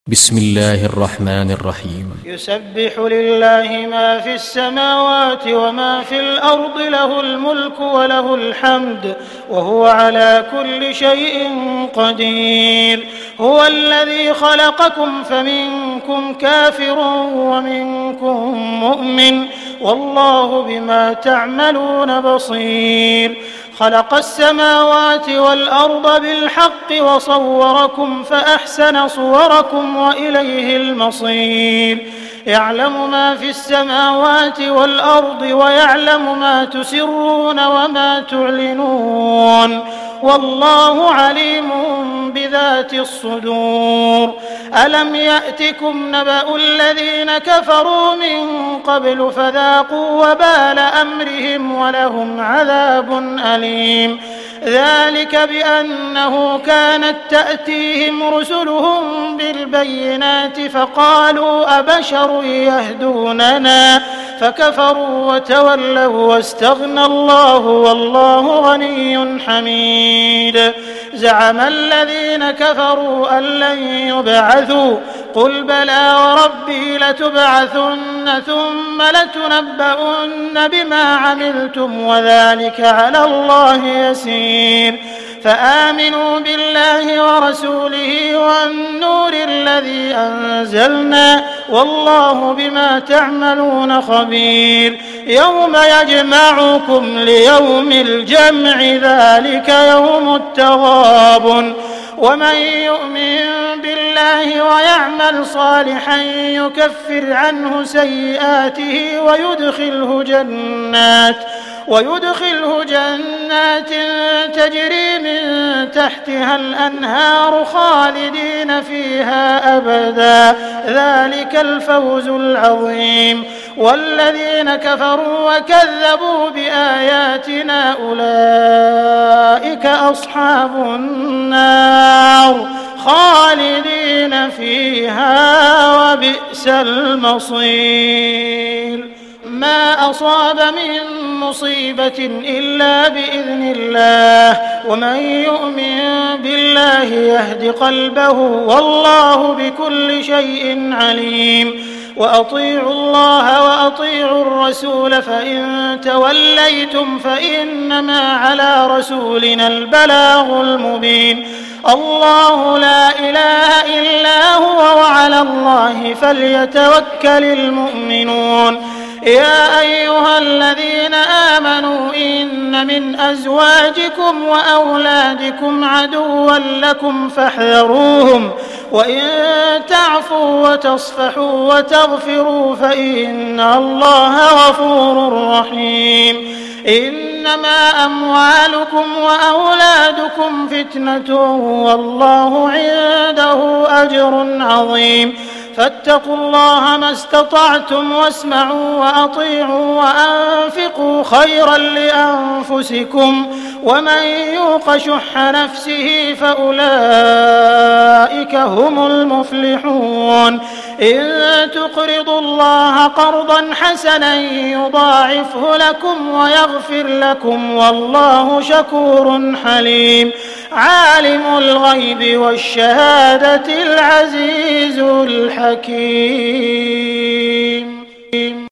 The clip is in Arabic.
بسم الله الرحمن الرحيم. يسبح لله ما في السماوات وما في الأرض، له الملك وله الحمد وهو على كل شيء قدير. هو الذي خلقكم فمنكم كافر ومنكم مؤمن، والله بما تعملون بصير. خلق السماوات والأرض بالحق وصوركم فأحسن صوركم وإليه المصير. يعلم ما في السماوات والأرض ويعلم ما تسرون وما تعلنون، والله عليم بذات الصدور. ألم يأتكم نبأ الذين كفروا من قبل فذاقوا وبال أمرهم ولهم عذاب أليم. ذلك بأنه كانت تأتيهم رسلهم بالبينات فقالوا أبشر يهدوننا فكفروا وتولوا واستغنى الله والله غني حميد. زعم الذين كفروا أن لن يبعثوا، قل بلى وربي لتبعثن ثم لتنبؤن بما عملتم وذلك على الله يسير. فآمنوا بالله ورسوله والنور الذي أنزلنا والله بما تعملون خبير. يوم يجمعكم ليوم الجمع ذلك يوم التغابن. ومن يؤمن بالله ويعمل صالحا يكفر عنه سيئاته ويدخله جنات تجري من تحتها الأنهار خالدين فيها أبدا، ذلك الفوز العظيم. والذين كفروا وكذبوا بآياتنا أولئك أصحاب النار خالدين فيها وبئس المصير. ما أصاب من مصيبة إلا بإذن الله، ومن يؤمن بالله يهد قلبه والله بكل شيء عليم. وأطيعوا الله وأطيعوا الرسول فإن توليتم فإنما على رسولنا البلاغ المبين. الله لا إله إلا هو وعلى الله فليتوكل المؤمنون. يا أيها الذين آمنوا إن من أزواجكم وأولادكم عدوا لكم فاحذروهم، وإن تعفوا وتصفحوا وتغفروا فإن الله غفور رحيم. إنما أموالكم وأولادكم فتنة والله عنده أجر عظيم. فاتقوا الله ما استطعتم واسمعوا وأطيعوا وأنفقوا خيرا لأنفسكم، ومن يوق شح نفسه فأولئك هم المفلحون. إن تقرضوا الله قرضا حسنا يضاعفه لكم ويغفر لكم والله شكور حليم. عالم الغيب والشهادة العزيز الحكيم.